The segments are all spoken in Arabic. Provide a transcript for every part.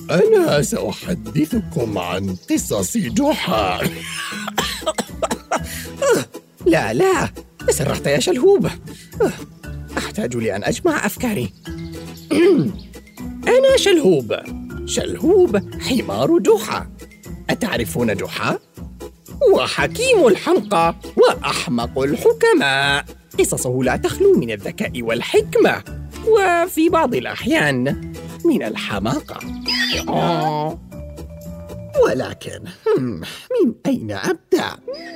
أنا سأحدثكم عن قصص جحا. لا تسرعت يا شلهوب. أحتاج لأن أجمع أفكاري. أنا شلهوب حمار جحا. أتعرفون جحا؟ وحكيم الحمقى وأحمق الحكماء. قصصه لا تخلو من الذكاء والحكمة، وفي بعض الأحيان من الحماقة. ولكن من أين أبدأ؟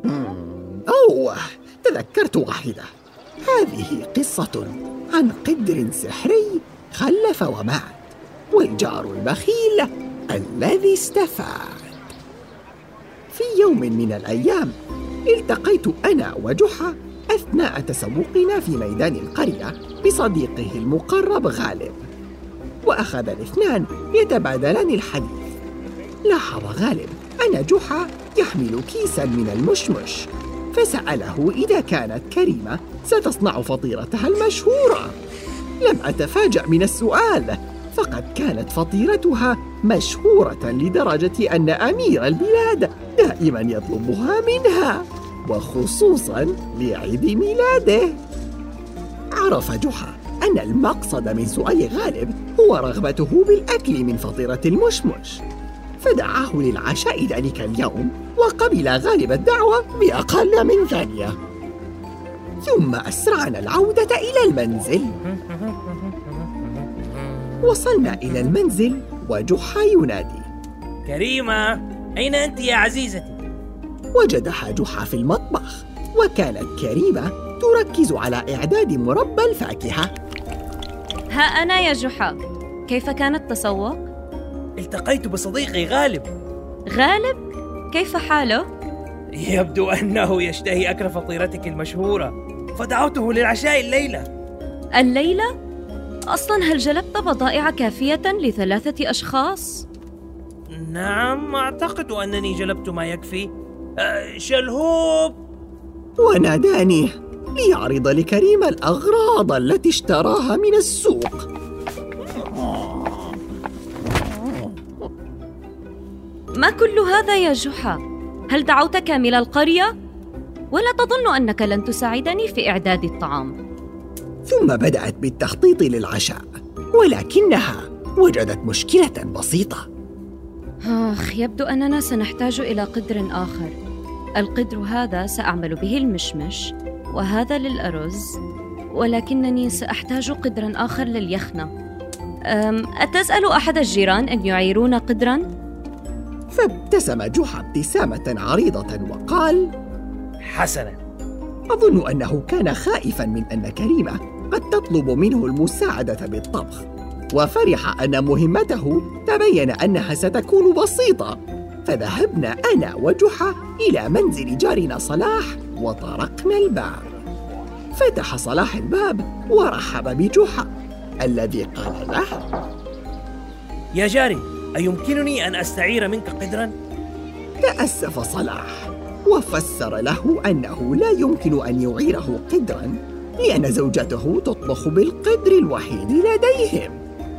تذكرت واحدة. هذه قصة عن قدر سحري خلف ومات، والجار البخيل الذي استفاد. في يوم من الأيام التقيت أنا وجحا أثناء تسوقنا في ميدان القرية بصديقه المقرب غالب، وأخذ الاثنان يتبادلان الحديث. لاحظ غالب أن جحا يحمل كيساً من المشمش، فسأله إذا كانت كريمة ستصنع فطيرتها المشهورة. لم أتفاجأ من السؤال، فقد كانت فطيرتها مشهورة لدرجة أن أمير البلاد دائماً يطلبها منها، وخصوصاً لعيد ميلاده. عرف جحا أن المقصد من سؤال غالب هو رغبته بالأكل من فطيرة المشمش، فدعاه للعشاء ذلك اليوم، وقبل غالب الدعوة بأقل من ثانية. ثم أسرعنا العودة إلى المنزل. وصلنا إلى المنزل وجحا ينادي: كريمة، أين أنت يا عزيزتي؟ وجدها جحا في المطبخ، وكانت كريمة تركز على إعداد مربى الفاكهة. ها أنا يا جحا، كيف كان التسوق؟ التقيت بصديقي غالب. غالب؟ كيف حاله؟ يبدو أنه يشتهي أكل فطيرتك المشهورة، فدعوته للعشاء الليلة؟ أصلاً هل جلبت بضائع كافية ل3 أشخاص؟ نعم، أعتقد أنني جلبت ما يكفي. شلهوب! وناداني ليعرض لكريمة الأغراض التي اشتراها من السوق. ما كل هذا يا جحا؟ هل دعوت كامل القرية؟ ولا تظن أنك لن تساعدني في إعداد الطعام؟ ثم بدأت بالتخطيط للعشاء، ولكنها وجدت مشكلة بسيطة. يبدو أننا سنحتاج إلى قدر آخر. القدر هذا سأعمل به المشمش، وهذا للأرز، ولكنني سأحتاج قدراً آخر لليخنة. أتسأل أحد الجيران أن يعيرون قدراً؟ فابتسم جحا ابتسامة عريضة وقال: حسناً. أظن أنه كان خائفاً من أن كريمة قد تطلب منه المساعدة بالطبخ، وفرح أن مهمته تبين أنها ستكون بسيطة. فذهبنا أنا وجحا إلى منزل جارنا صلاح وطرقنا الباب. فتح صلاح الباب ورحب بجحا، الذي قال له: يا جاري، أيمكنني أن أستعير منك قدراً؟ تأسف صلاح وفسر له أنه لا يمكن أن يعيره قدراً، لأن زوجته تطبخ بالقدر الوحيد لديهم.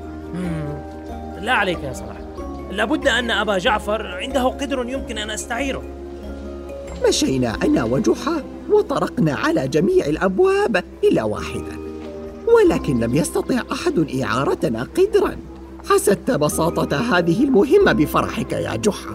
لا عليك يا صلاح، لابد أن أبا جعفر عنده قدر يمكن أن أستعيره. مشينا أنا وجحا وطرقنا على جميع الأبواب إلا واحدة، ولكن لم يستطع أحد إعارتنا قدراً. حسدت بساطة هذه المهمة بفرحك يا جحا.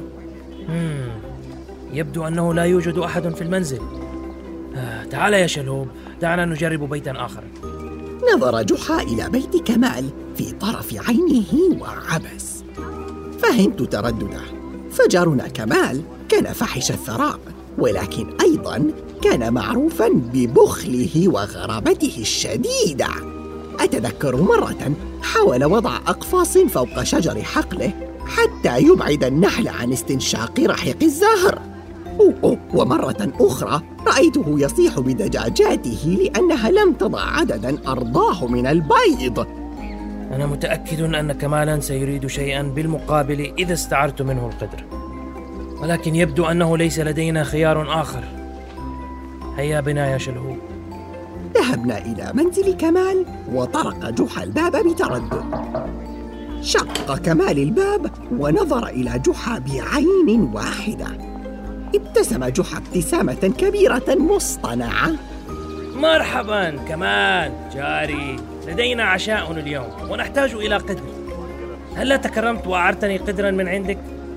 يبدو أنه لا يوجد أحد في المنزل. تعال يا شلهوب، دعنا نجرب بيتاً آخر. نظر جحا إلى بيت كمال في طرف عينه وعبس. فهمت تردده، فجارنا كمال كان فاحش الثراء، ولكن أيضاً كان معروفاً ببخله وغرابته الشديدة. أتذكر مرة حاول وضع أقفاص فوق شجر حقله حتى يبعد النحل عن استنشاق رحيق الزهر. ومرة أخرى رأيته يصيح بدجاجاته لأنها لم تضع عدداً أرضاه من البيض. أنا متأكد أن كمالاً سيريد شيئاً بالمقابل إذا استعرت منه القدر، ولكن يبدو أنه ليس لدينا خيار آخر. هيا بنا يا شلهوب. ذهبنا إلى منزل كمال وطرق جحا الباب بتردد. شق كمال الباب ونظر إلى جحا بعين واحدة. ابتسم جحا ابتسامة كبيرة مصطنعة. مرحبا كمال جاري، لدينا عشاء اليوم ونحتاج إلى قدر. هل تكرمت وأعرتني قدرا من عندك؟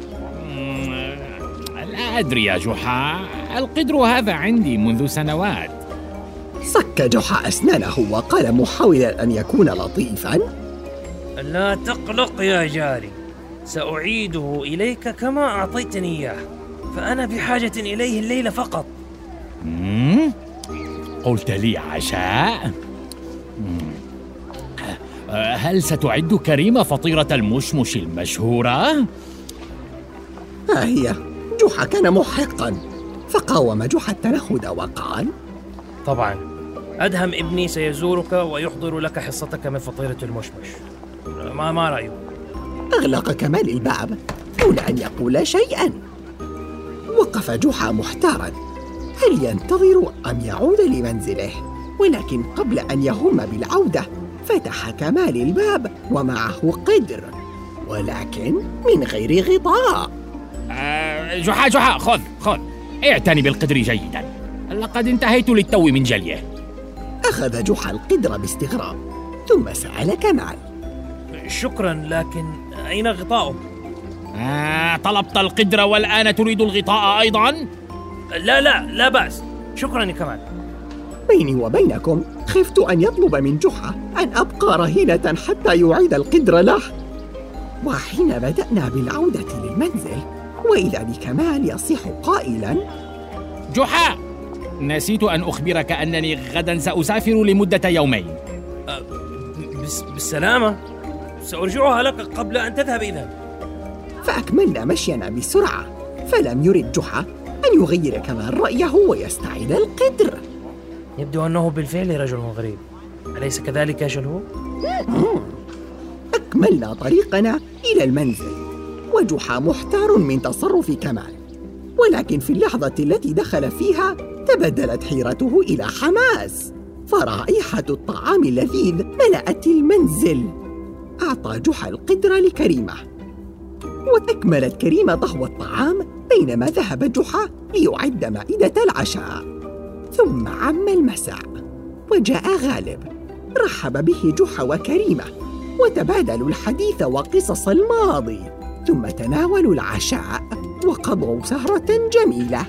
لا أدري يا جحا، القدر هذا عندي منذ سنوات. صك جحا أسنانه وقال محاولا أن يكون لطيفا: لا تقلق يا جاري، سأعيده إليك كما أعطيتني إياه، فأنا بحاجة إليه الليلة فقط. قلت لي عشاء؟ هل ستعد كريمة فطيرة المشمش المشهورة؟ ها هي. جحا كان محقا، فقاوم جحا التنهد وقال: طبعا، أدهم ابني سيزورك ويحضر لك حصتك من فطيرة المشمش. ما رأيك؟ أغلق كمال الباب دون أن يقول شيئا. وقف جحا محتارا، هل ينتظر أم يعود لمنزله؟ ولكن قبل أن يهم بالعودة فتح كمال الباب ومعه قدر، ولكن من غير غطاء. جحا خذ اعتني بالقدر جيدا، لقد انتهيت للتو من جليه. أخذ جحا القدر باستغراب ثم سأل كمال: شكرا، لكن أين غطاؤه؟ طلبت القدر والآن تريد الغطاء أيضا؟ لا بأس، شكرا يا كمال. بيني وبينكم خفت أن يطلب من جحا أن أبقى رهينة حتى يعيد القدر له. وحين بدأنا بالعودة للمنزل وإذا بكمال يصيح قائلا: جحا، نسيت أن أخبرك أنني غدا سأسافر لمدة يومين. بالسلامة، سأرجعها لك قبل أن تذهب إذن. فأكملنا مشينا بسرعة، فلم يرد جحا أن يغير كمال رأيه ويستعيد القدر. يبدو أنه بالفعل رجل غريب، أليس كذلك يا شلهو؟ أكملنا طريقنا إلى المنزل وجحا محتار من تصرف كمال، ولكن في اللحظة التي دخل فيها تبدلت حيرته إلى حماس، فرائحة الطعام اللذيذ ملأت المنزل. أعطى جحا القدر لكريمة، وأكملت كريمة طهو الطعام بينما ذهب جحا ليعد مائدة العشاء. ثم عم المساء وجاء غالب، رحب به جحا وكريمة وتبادلوا الحديث وقصص الماضي، ثم تناولوا العشاء وقضوا سهرة جميلة.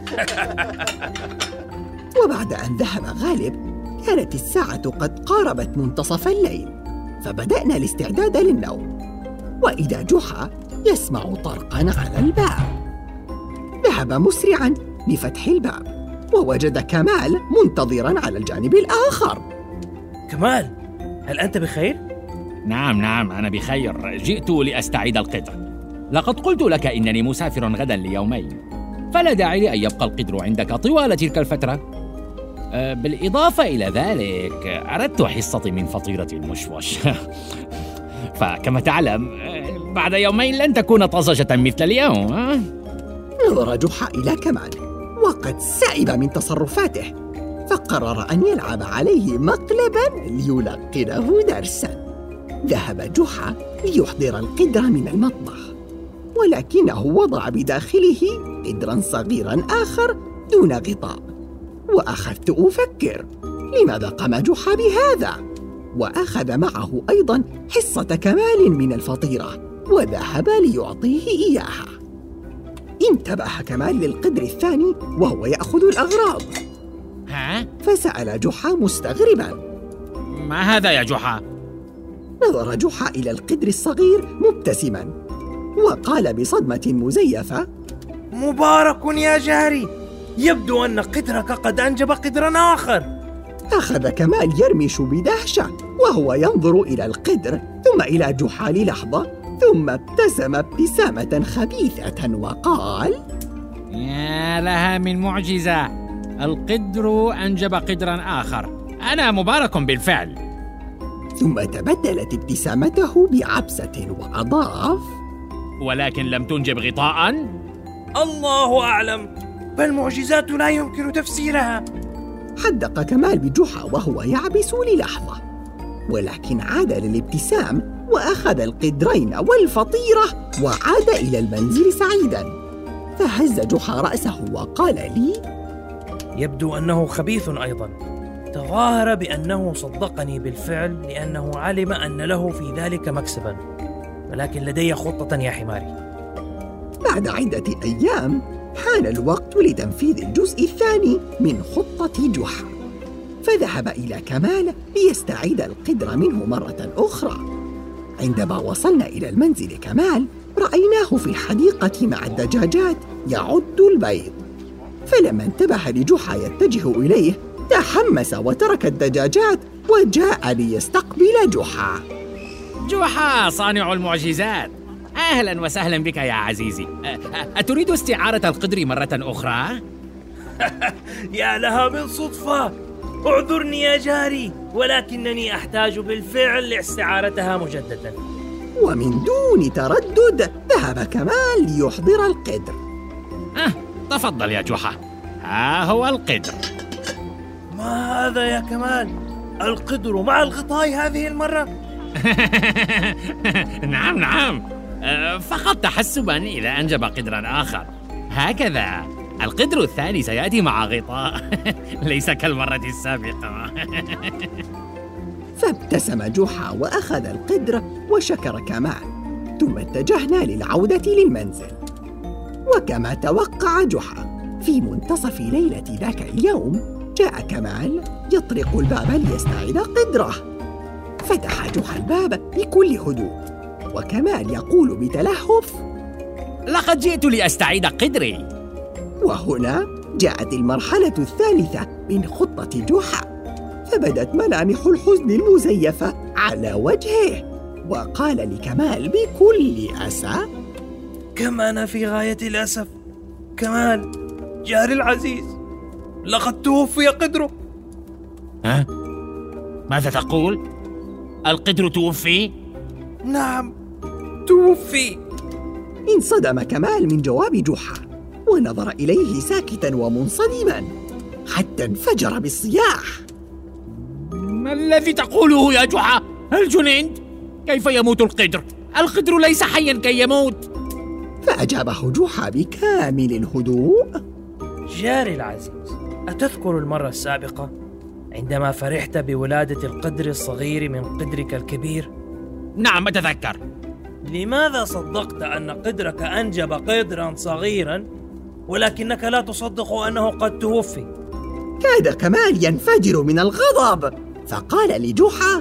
وبعد أن ذهب غالب كانت الساعة قد قاربت منتصف الليل، فبدأنا الاستعداد للنوم، وإذا جحا يسمع طرقاً على الباب. ذهب مسرعاً لفتح الباب ووجد كمال منتظراً على الجانب الآخر. كمال، هل أنت بخير؟ نعم أنا بخير، جئت لأستعيد القدر. لقد قلت لك إنني مسافر غدا ليومين، فلا داعي لأن يبقى القدر عندك طوال تلك الفترة. بالإضافة إلى ذلك أردت حصتي من فطيرة المشوش. فكما تعلم بعد يومين لن تكون طازجة مثل اليوم. نظر جحا إلى كمال وقد سعب من تصرفاته، فقرر أن يلعب عليه مقلباً ليلقنه درساً. ذهب جحا ليحضر القدر من المطبخ، ولكنه وضع بداخله قدراً صغيراً آخر دون غطاء. وأخذت أفكر لماذا قام جحا بهذا، وأخذ معه أيضاً حصة كمال من الفطيرة وذهب ليعطيه إياها. انتبه كمال للقدر الثاني وهو يأخذ الأغراض. فسأل جحا مستغرباً: ما هذا يا جحا؟ نظر جحا إلى القدر الصغير مبتسماً وقال بصدمة مزيفة: مبارك يا جاري، يبدو أن قدرك قد أنجب قدراً آخر. أخذ كمال يرمش بدهشة وهو ينظر إلى القدر ثم إلى جحا للحظة، ثم ابتسم ابتسامة خبيثة وقال: يا لها من معجزة، القدر أنجب قدراً آخر، أنا مبارك بالفعل. ثم تبدلت ابتسامته بعبسة وأضاف: ولكن لم تنجب غطاءً؟ الله أعلم، فالمعجزات لا يمكن تفسيرها. حدق كمال بجحا وهو يعبس للحظة، ولكن عاد للابتسام وأخذ القدرين والفطيرة وعاد إلى المنزل سعيداً. فهز جحا رأسه وقال لي: يبدو أنه خبيث أيضاً. تظاهر بأنه صدقني بالفعل لأنه علم أن له في ذلك مكسباً، ولكن لدي خطة يا حماري. بعد عدة أيام حان الوقت لتنفيذ الجزء الثاني من خطة جحا، فذهب إلى كمال ليستعيد القدر منه مرة أخرى. عندما وصلنا إلى المنزل كمال رأيناه في الحديقة مع الدجاجات يعد البيض، فلما انتبه لجحا يتجه إليه تحمس وترك الدجاجات وجاء ليستقبل جحا. جحا صانع المعجزات، أهلا وسهلا بك يا عزيزي. أتريد استعارة القدر مرة أخرى؟ يا لها من صدفة. اعذرني يا جاري، ولكنني أحتاج بالفعل لاستعارتها مجددا. ومن دون تردد ذهب كمال ليحضر القدر. تفضل يا جحا، ها هو القدر. ما هذا يا كمال؟ القدر مع الغطاء هذه المرة؟ نعم، فقط تحسبا إذا أنجب قدرا آخر. هكذا القدر الثاني سيأتي مع غطاء، ليس كالمرة السابقة. فابتسم جحا وأخذ القدر وشكر كمال، ثم اتجهنا للعودة للمنزل. وكما توقع جحا، في منتصف ليلة ذاك اليوم جاء كمال يطرق الباب ليستعيد قدره. فتح جحا الباب بكل هدوء، وكمال يقول بتلهف: لقد جئت لأستعيد قدري. وهنا جاءت المرحلة الثالثة من خطة جحا، فبدت ملامح الحزن المزيفة على وجهه، وقال لكمال بكل أسى: كم أنا في غاية الأسف. كمال جاري العزيز، لقد توفي قدره. ماذا تقول؟ القدر توفي؟ نعم، توفي. انصدم كمال من جواب جحا، ونظر إليه ساكتاً ومنصدماً حتى انفجر بالصياح: ما الذي تقوله يا جحا؟ هل جننت؟ كيف يموت القدر؟ القدر ليس حياً كي يموت. فأجابه جحا بكامل الهدوء: جاري العزيز، أتذكر المرة السابقة عندما فرحت بولادة القدر الصغير من قدرك الكبير؟ نعم أتذكر. لماذا صدقت أن قدرك أنجب قدرا صغيرا ولكنك لا تصدق أنه قد توفي؟ كاد كمال ينفجر من الغضب، فقال لجحا: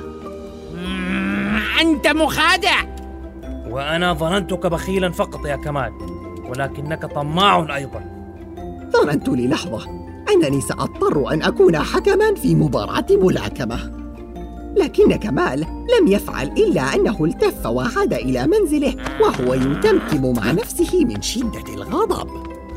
أنت مخادع. وأنا ظننتك بخيلا فقط يا كمال، ولكنك طماع أيضا. ظننت للحظة أنني سأضطر أن أكون حكما في مباراة ملاكمة، لكن كمال لم يفعل إلا أنه التف وعاد إلى منزله وهو يتمتم مع نفسه من شدة الغضب.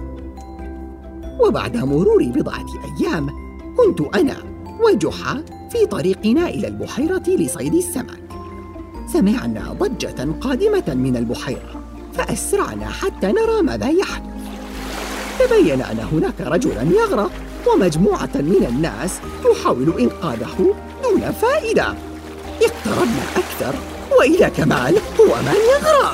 وبعد مرور بضعة أيام كنت أنا وجحا في طريقنا إلى البحيرة لصيد السمك. سمعنا ضجة قادمة من البحيرة، فأسرعنا حتى نرى ماذا يحدث. تبين أن هناك رجلاً يغرق ومجموعة من الناس تحاول إنقاذه دون فائدة. اقتربنا أكثر وإذا كمال هو من يغرق.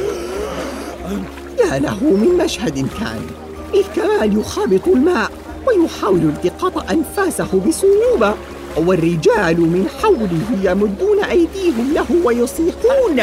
يا له من مشهد كان، إذ كمال يخابط الماء ويحاول التقاط أنفاسه بصعوبة، والرجال من حوله يمدون أيديهم له ويصيحون.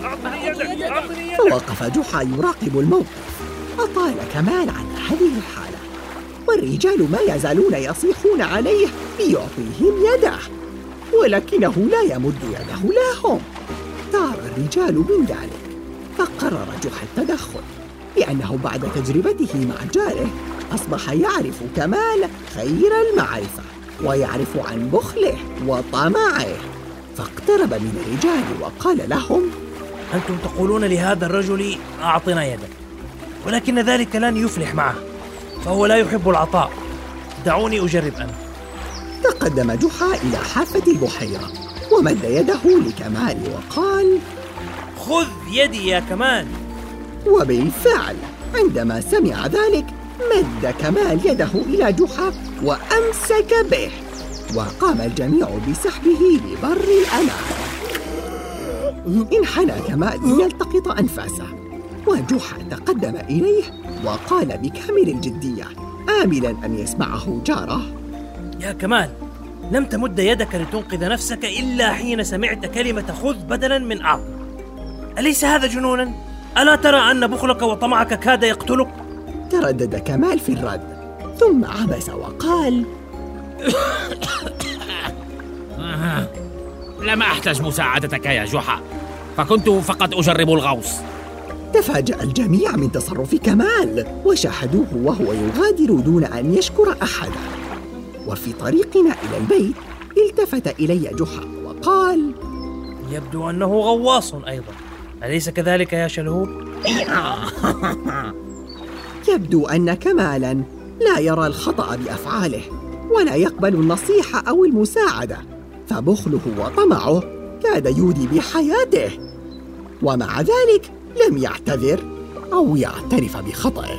فوقف جحا يراقب الموقف. أطال كمال عن هذه الحالة، والرجال ما يزالون يصيحون عليه ليعطيهم يده، ولكنه لا يمد يده لهم. ثار الرجال من ذلك، فقرر جحا التدخل، لأنه بعد تجربته مع جاره أصبح يعرف كمال خير المعرفة ويعرف عن بخله وطمعه. فاقترب من الرجال وقال لهم: أنتم تقولون لهذا الرجل أعطنا يدك، ولكن ذلك لن يفلح معه، فهو لا يحب العطاء. دعوني أجرب أنا. تقدم جحا إلى حافة البحيرة ومد يده لكمال وقال: خذ يدي يا كمال. وبالفعل عندما سمع ذلك مد كمال يده إلى جحا وأمسك به، وقام الجميع بسحبه لبر الأمان. انحنى كمال ليلتقط أنفاسه، وجحا تقدم إليه وقال بكامل الجدية آملا أن يسمعه جاره: يا كمال، لم تمد يدك لتنقذ نفسك إلا حين سمعت كلمة خذ بدلا من أعطي. أليس هذا جنونا؟ ألا ترى أن بخلك وطمعك كاد يقتلك؟ تردد كمال في الرد، ثم عبس وقال: لم أحتج مساعدتك يا جحا، فكنت فقط أجرب الغوص. تفاجأ الجميع من تصرف كمال، وشاهدوه وهو يغادر دون أن يشكر أحدا. وفي طريقنا إلى البيت التفت إلي جحا وقال: يبدو أنه غواص أيضا، أليس كذلك يا شلهوب؟ يبدو أن كمالا لا يرى الخطأ بأفعاله، ولا يقبل النصيحة أو المساعدة، فبخله وطمعه كاد يودي بحياته، ومع ذلك لم يعتذر أو يعترف بخطئه.